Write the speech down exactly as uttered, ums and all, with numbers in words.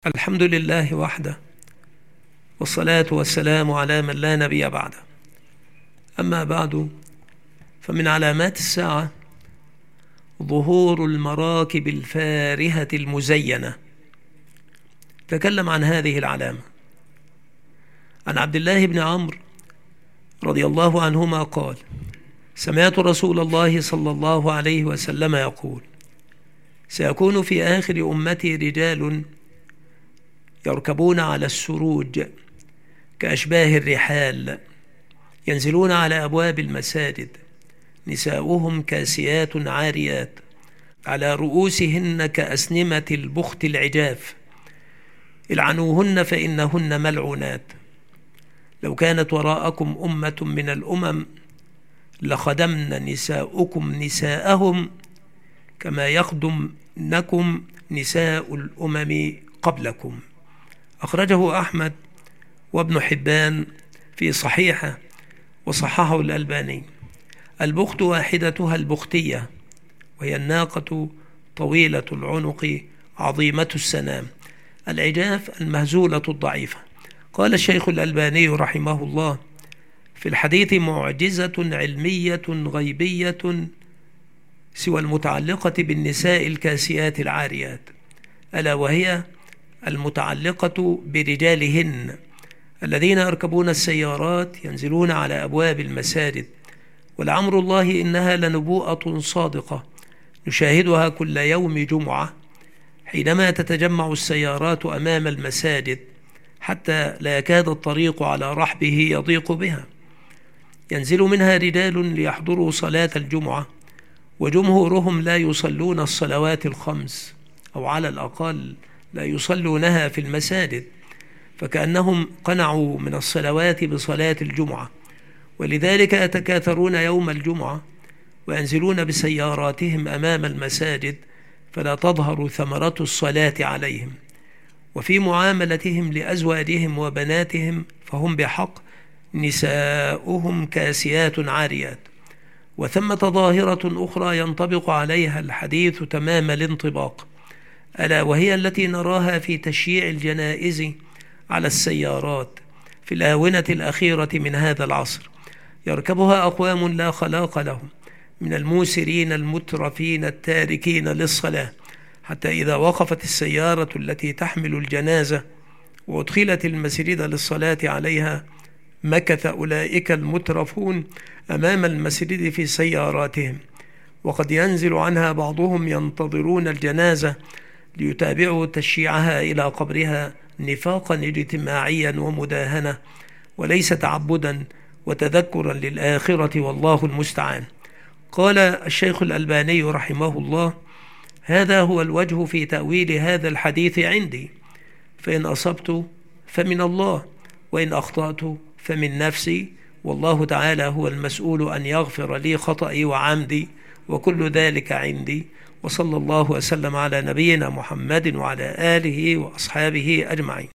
الحمد لله وحده، والصلاة والسلام على من لا نبي بعده. أما بعد، فمن علامات الساعة ظهور المراكب الفارهة المزينة. تكلم عن هذه العلامة عن عبد الله بن عمرو رضي الله عنهما قال: سمعت رسول الله صلى الله عليه وسلم يقول: سيكون في آخر أمتي رجال يركبون على السروج كأشباه الرحال، ينزلون على أبواب المساجد، نساؤهم كاسيات عاريات، على رؤوسهن كأسنمة البخت العجاف، العنوهن فإنهن ملعونات. لو كانت وراءكم أمة من الأمم لخدمن نساؤكم نساءهم كما يخدمنكم نساء الأمم قبلكم. أخرجه أحمد وابن حبان في صحيحه، وصححه الألباني. البخت واحدتها البختية، وهي الناقة طويلة العنق عظيمة السنام، العجاف المهزولة الضعيفة. قال الشيخ الألباني رحمه الله: في الحديث معجزة علمية غيبية سوى المتعلقة بالنساء الكاسيات العاريات، ألا وهي المتعلقة برجالهن الذين يركبون السيارات ينزلون على أبواب المساجد. ولعمر الله إنها لنبوءة صادقة نشاهدها كل يوم جمعة، حينما تتجمع السيارات أمام المساجد حتى لا يكاد الطريق على رحبه يضيق بها. ينزل منها رجال ليحضروا صلاة الجمعة، وجمهورهم لا يصلون الصلوات الخمس، أو على الأقل لا يصلونها في المساجد، فكأنهم قنعوا من الصلوات بصلاة الجمعة، ولذلك يتكاثرون يوم الجمعة وينزلون بسياراتهم أمام المساجد، فلا تظهر ثمرة الصلاة عليهم. وفي معاملتهم لأزواجهم وبناتهم فهم بحق نساؤهم كاسيات عاريات. وثمة ظاهرة أخرى ينطبق عليها الحديث تمام الانطباق، ألا وهي التي نراها في تشييع الجنائز على السيارات في الآونة الأخيرة من هذا العصر. يركبها أقوام لا خلاق لهم من الموسرين المترفين التاركين للصلاة، حتى إذا وقفت السيارة التي تحمل الجنازة وأدخلت المسجد للصلاة عليها، مكث أولئك المترفون أمام المسجد في سياراتهم، وقد ينزل عنها بعضهم ينتظرون الجنازة ليتابعوا تشييعها إلى قبرها نفاقا اجتماعيا ومداهنة، وليس تعبدا وتذكرا للآخرة، والله المستعان. قال الشيخ الألباني رحمه الله: هذا هو الوجه في تأويل هذا الحديث عندي، فإن أصبت فمن الله، وإن أخطأت فمن نفسي، والله تعالى هو المسؤول أن يغفر لي خطئي وعمدي، وكل ذلك عندي. وصلى الله وسلم على نبينا محمد وعلى آله وأصحابه أجمعين.